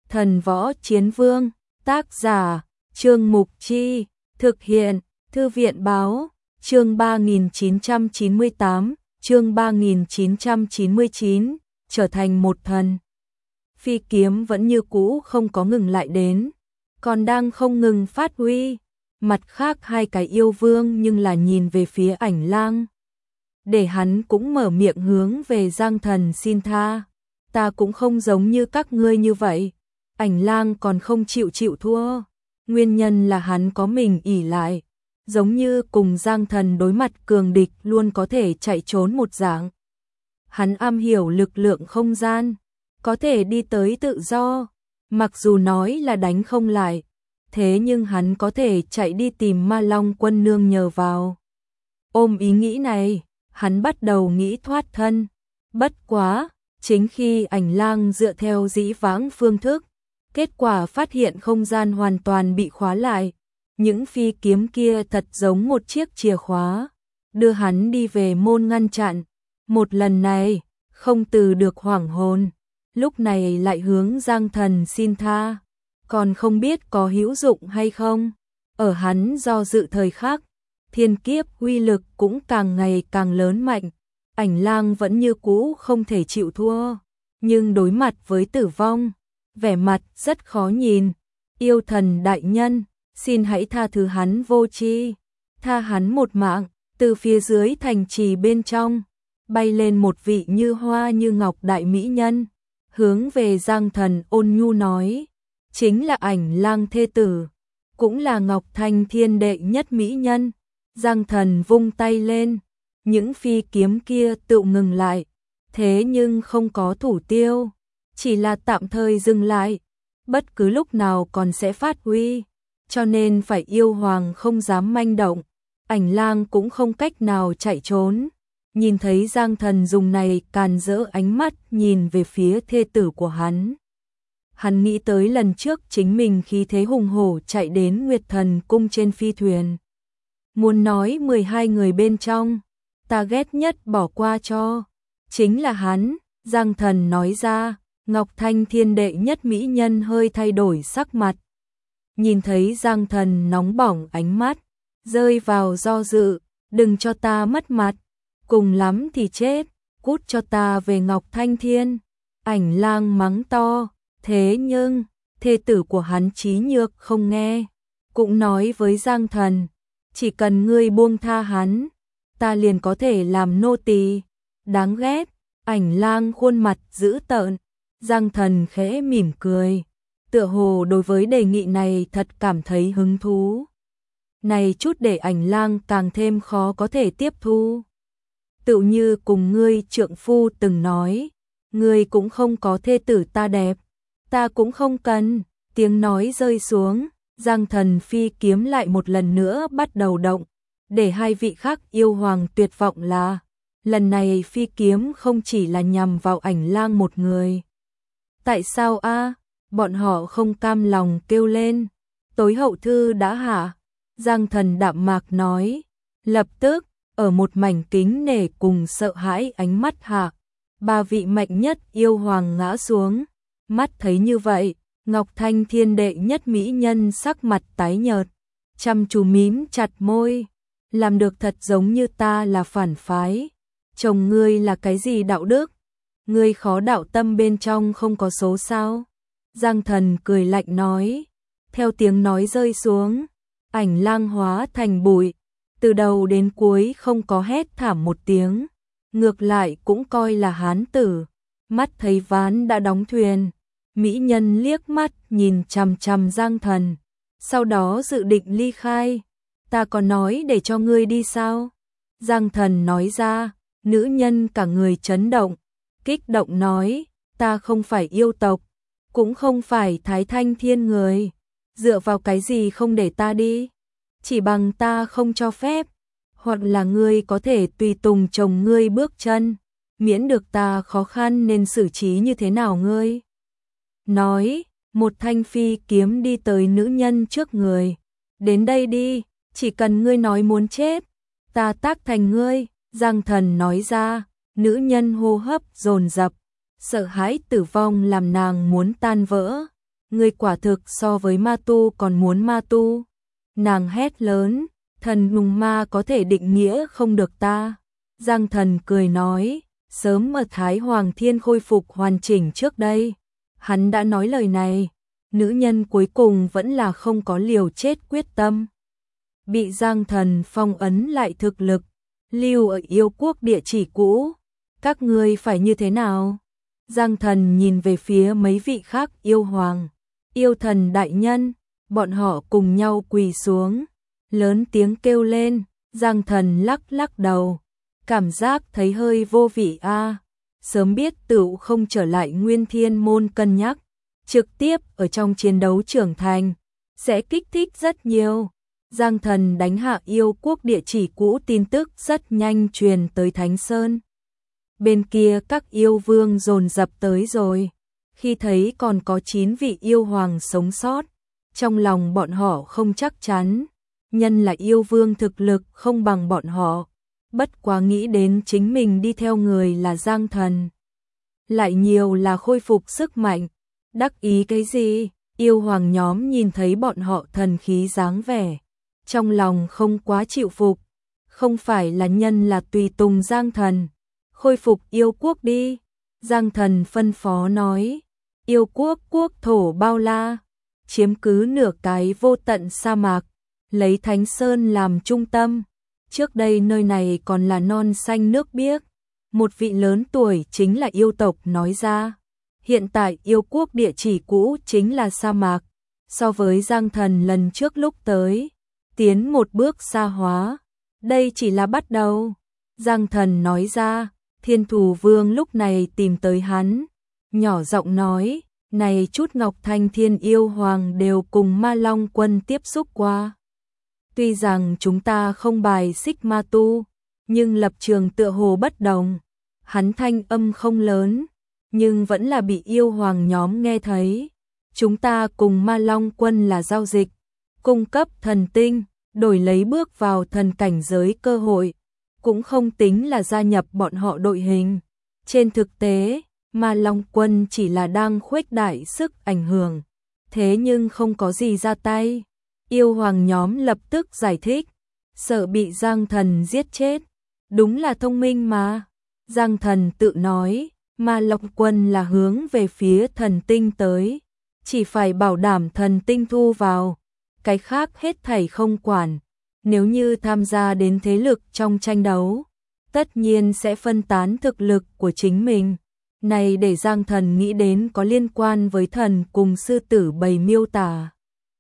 Thần Võ Chiến Vương, tác giả, Trương Mục Chi, thực hiện, Thư viện Báo, chương 3998, chương 3999, trở thành một thần. Phi kiếm vẫn như cũ không có ngừng lại đến, còn đang không ngừng phát huy. Mặt khác hai cái yêu vương nhưng là nhìn về phía Ảnh Lang, để hắn cũng mở miệng hướng về Giang Thần xin tha. Ta cũng không giống như các ngươi như vậy. Ảnh Lang còn không chịu thua. Nguyên nhân là hắn có mình ỷ lại, giống như cùng Giang Thần đối mặt cường địch luôn có thể chạy trốn một dạng. Hắn am hiểu lực lượng không gian, có thể đi tới tự do, mặc dù nói là đánh không lại, thế nhưng hắn có thể chạy đi tìm Ma Long quân nương nhờ vào. Ôm ý nghĩ này, hắn bắt đầu nghĩ thoát thân. Bất quá, chính khi Ảnh Lang dựa theo dĩ vãng phương thức, kết quả phát hiện không gian hoàn toàn bị khóa lại. Những phi kiếm kia thật giống một chiếc chìa khóa, đưa hắn đi về môn ngăn chặn. Một lần này, không từ được hoảng hồn, lúc này lại hướng Giang Thần xin tha, còn không biết có hữu dụng hay không. Ở hắn do dự thời khắc, thiên kiếp uy lực cũng càng ngày càng lớn mạnh. Ảnh Lang vẫn như cũ không thể chịu thua, nhưng đối mặt với tử vong, vẻ mặt rất khó nhìn. Yêu thần đại nhân, xin hãy tha thứ hắn vô tri, tha hắn một mạng. Từ phía dưới thành trì bên trong, bay lên một vị như hoa như ngọc đại mỹ nhân, hướng về Giang Thần ôn nhu nói, chính là Ảnh Lang thê tử, cũng là Ngọc Thanh Thiên đệ nhất mỹ nhân. Giang Thần vung tay lên, những phi kiếm kia tự ngừng lại, thế nhưng không có thủ tiêu, chỉ là tạm thời dừng lại, bất cứ lúc nào còn sẽ phát huy, cho nên phải yêu hoàng không dám manh động. Ảnh Lang cũng không cách nào chạy trốn, nhìn thấy Giang Thần dùng này càn rỡ ánh mắt nhìn về phía thê tử của hắn. Hắn nghĩ tới lần trước chính mình khí thế hùng hổ chạy đến Nguyệt Thần cung trên phi thuyền. Muốn nói 12 người bên trong, ta ghét nhất bỏ qua cho, chính là hắn. Giang Thần nói ra. Ngọc Thanh Thiên đệ nhất mỹ nhân hơi thay đổi sắc mặt. Nhìn thấy Giang Thần nóng bỏng ánh mắt, rơi vào do dự, đừng cho ta mất mặt, cùng lắm thì chết, cút cho ta về Ngọc Thanh Thiên. Ảnh Lang mắng to, thế nhưng, thê tử của hắn trí nhược không nghe, cũng nói với Giang Thần, chỉ cần ngươi buông tha hắn, ta liền có thể làm nô tỳ. Đáng ghét. Ảnh Lang khuôn mặt dữ tợn. Giang Thần khẽ mỉm cười, tựa hồ đối với đề nghị này thật cảm thấy hứng thú. Này chút để Ảnh Lang càng thêm khó có thể tiếp thu. Tựu như cùng ngươi trượng phu từng nói, ngươi cũng không có thê tử ta đẹp, ta cũng không cần. Tiếng nói rơi xuống, Giang Thần phi kiếm lại một lần nữa bắt đầu động, để hai vị khác yêu hoàng tuyệt vọng là, lần này phi kiếm không chỉ là nhằm vào Ảnh Lang một người. Tại sao a? Bọn họ không cam lòng kêu lên. Tối hậu thư đã hạ. Giang Thần đạm mạc nói. Lập tức, ở một mảnh kính nể cùng sợ hãi ánh mắt hạ, ba vị mạnh nhất yêu hoàng ngã xuống. Mắt thấy như vậy, Ngọc Thanh Thiên đệ nhất mỹ nhân sắc mặt tái nhợt, chăm chú mím chặt môi. Làm được thật giống như ta là phản phái. Chồng ngươi là cái gì đạo đức? Ngươi khó đạo tâm bên trong không có số sao? Giang Thần cười lạnh nói. Theo tiếng nói rơi xuống, Ảnh Lang hóa thành bụi, từ đầu đến cuối không có hét thảm một tiếng, ngược lại cũng coi là hán tử. Mắt thấy ván đã đóng thuyền, mỹ nhân liếc mắt nhìn chằm chằm Giang Thần, sau đó dự định ly khai. Ta còn nói để cho ngươi đi sao? Giang Thần nói ra. Nữ nhân cả người chấn động, kích động nói, ta không phải yêu tộc, cũng không phải Thái Thanh Thiên người, dựa vào cái gì không để ta đi? Chỉ bằng ta không cho phép, hoặc là ngươi có thể tùy tùng chồng ngươi bước chân, miễn được ta khó khăn nên xử trí như thế nào ngươi? Nói, một thanh phi kiếm đi tới nữ nhân trước người, đến đây đi, chỉ cần ngươi nói muốn chết, ta tác thành ngươi. Giang Thần nói ra. Nữ nhân hô hấp dồn dập, sợ hãi tử vong làm nàng muốn tan vỡ. Ngươi quả thực so với ma tu còn muốn ma tu. Nàng hét lớn, thần nùng ma có thể định nghĩa không được ta. Giang Thần cười nói, sớm ở Thái Hoàng Thiên khôi phục hoàn chỉnh trước đây. Hắn đã nói lời này, nữ nhân cuối cùng vẫn là không có liều chết quyết tâm. Bị Giang Thần phong ấn lại thực lực, lưu ở yêu quốc địa chỉ cũ. Các ngươi phải như thế nào? Giang Thần nhìn về phía mấy vị khác yêu hoàng, yêu thần đại nhân, bọn họ cùng nhau quỳ xuống, lớn tiếng kêu lên. Giang Thần lắc lắc đầu, cảm giác thấy hơi vô vị a. Sớm biết tựu không trở lại Nguyên Thiên Môn cân nhắc, trực tiếp ở trong chiến đấu trưởng thành, sẽ kích thích rất nhiều. Giang Thần đánh hạ yêu quốc địa chỉ cũ tin tức rất nhanh truyền tới Thánh Sơn. Bên kia các yêu vương dồn dập tới rồi, khi thấy còn có 9 vị yêu hoàng sống sót, trong lòng bọn họ không chắc chắn, nhân là yêu vương thực lực không bằng bọn họ, bất quá nghĩ đến chính mình đi theo người là Giang Thần. Lại nhiều là khôi phục sức mạnh, đắc ý cái gì, yêu hoàng nhóm nhìn thấy bọn họ thần khí dáng vẻ, trong lòng không quá chịu phục, không phải là nhân là tùy tùng Giang Thần. Khôi phục yêu quốc đi. Giang Thần phân phó nói, yêu quốc quốc thổ bao la, chiếm cứ nửa cái vô tận sa mạc, lấy Thánh Sơn làm trung tâm. Trước đây nơi này còn là non xanh nước biếc. Một vị lớn tuổi chính là yêu tộc nói ra. Hiện tại yêu quốc địa chỉ cũ chính là sa mạc. So với Giang Thần lần trước lúc tới, tiến một bước xa hóa. Đây chỉ là bắt đầu. Giang Thần nói ra. Thiên Thù Vương lúc này tìm tới hắn, nhỏ giọng nói, này chút Ngọc Thanh Thiên Yêu Hoàng đều cùng Ma Long Quân tiếp xúc qua. Tuy rằng chúng ta không bài xích ma tu, nhưng lập trường tựa hồ bất đồng. Hắn thanh âm không lớn, nhưng vẫn là bị yêu hoàng nhóm nghe thấy. Chúng ta cùng Ma Long Quân là giao dịch, cung cấp thần tinh, đổi lấy bước vào thần cảnh giới cơ hội. Cũng không tính là gia nhập bọn họ đội hình. Trên thực tế, Ma Long Quân chỉ là đang khuếch đại sức ảnh hưởng, thế nhưng không có gì ra tay. Yêu hoàng nhóm lập tức giải thích, sợ bị Giang Thần giết chết. Đúng là thông minh mà. Giang Thần tự nói, Ma Long Quân là hướng về phía thần tinh tới, chỉ phải bảo đảm thần tinh thu vào, cái khác hết thảy không quản. Nếu như tham gia đến thế lực trong tranh đấu, tất nhiên sẽ phân tán thực lực của chính mình. Này để Giang Thần nghĩ đến có liên quan với thần cùng sư tử bầy miêu tả.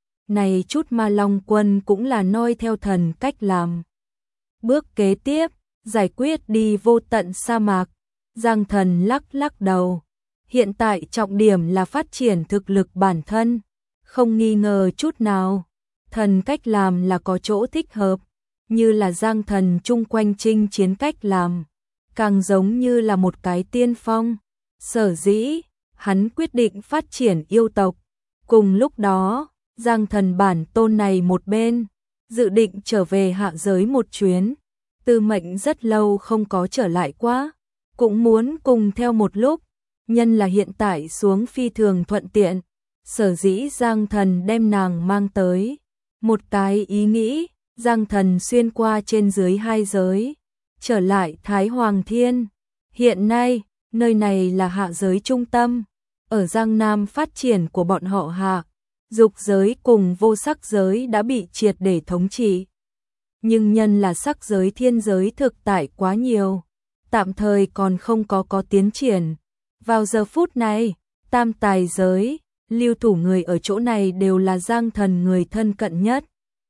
Này chút Ma Long Quân cũng là noi theo thần cách làm. Bước kế tiếp, giải quyết đi vô tận sa mạc. Giang Thần lắc lắc đầu. Hiện tại trọng điểm là phát triển thực lực bản thân, không nghi ngờ chút nào. Thần cách làm là có chỗ thích hợp, như là Giang Thần chung quanh chinh chiến cách làm, càng giống như là một cái tiên phong. Sở dĩ, hắn quyết định phát triển yêu tộc. Cùng lúc đó, Giang Thần bản tôn này một bên, dự định trở về hạ giới một chuyến. Tư Mệnh rất lâu không có trở lại quá, cũng muốn cùng theo một lúc, nhân là hiện tại xuống phi thường thuận tiện. Sở dĩ Giang Thần đem nàng mang tới. Một cái ý nghĩ, Giang Thần xuyên qua trên dưới hai giới, trở lại Thái Hoàng Thiên. Hiện nay, nơi này là hạ giới trung tâm, ở Giang Nam phát triển của bọn họ hạ, dục giới cùng vô sắc giới đã bị triệt để thống trị. Nhưng nhân là sắc giới thiên giới thực tại quá nhiều, tạm thời còn không có tiến triển. Vào giờ phút này, tam tài giới, lưu thủ người ở chỗ này đều là Giang Thần người thân cận nhất.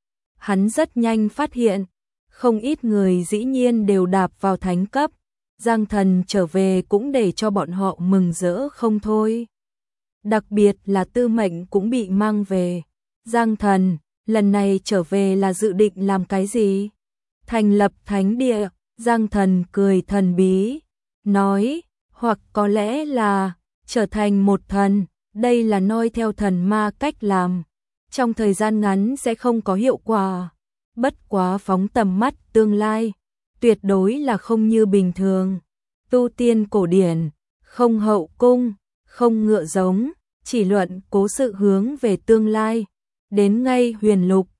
Hắn rất nhanh phát hiện, không ít người dĩ nhiên đều đạp vào thánh cấp. Giang Thần trở về cũng để cho bọn họ mừng rỡ không thôi. Đặc biệt là Tư Mệnh cũng bị mang về. Giang Thần, lần này trở về là dự định làm cái gì? Thành lập thánh địa. Giang Thần cười thần bí, nói, hoặc có lẽ là trở thành một thần. Đây là noi theo thần ma cách làm, trong thời gian ngắn sẽ không có hiệu quả. Bất quá phóng tầm mắt tương lai, tuyệt đối là không như bình thường. Tu tiên cổ điển, không hậu cung, không ngựa giống, chỉ luận cố sự hướng về tương lai. Đến ngay huyền lục,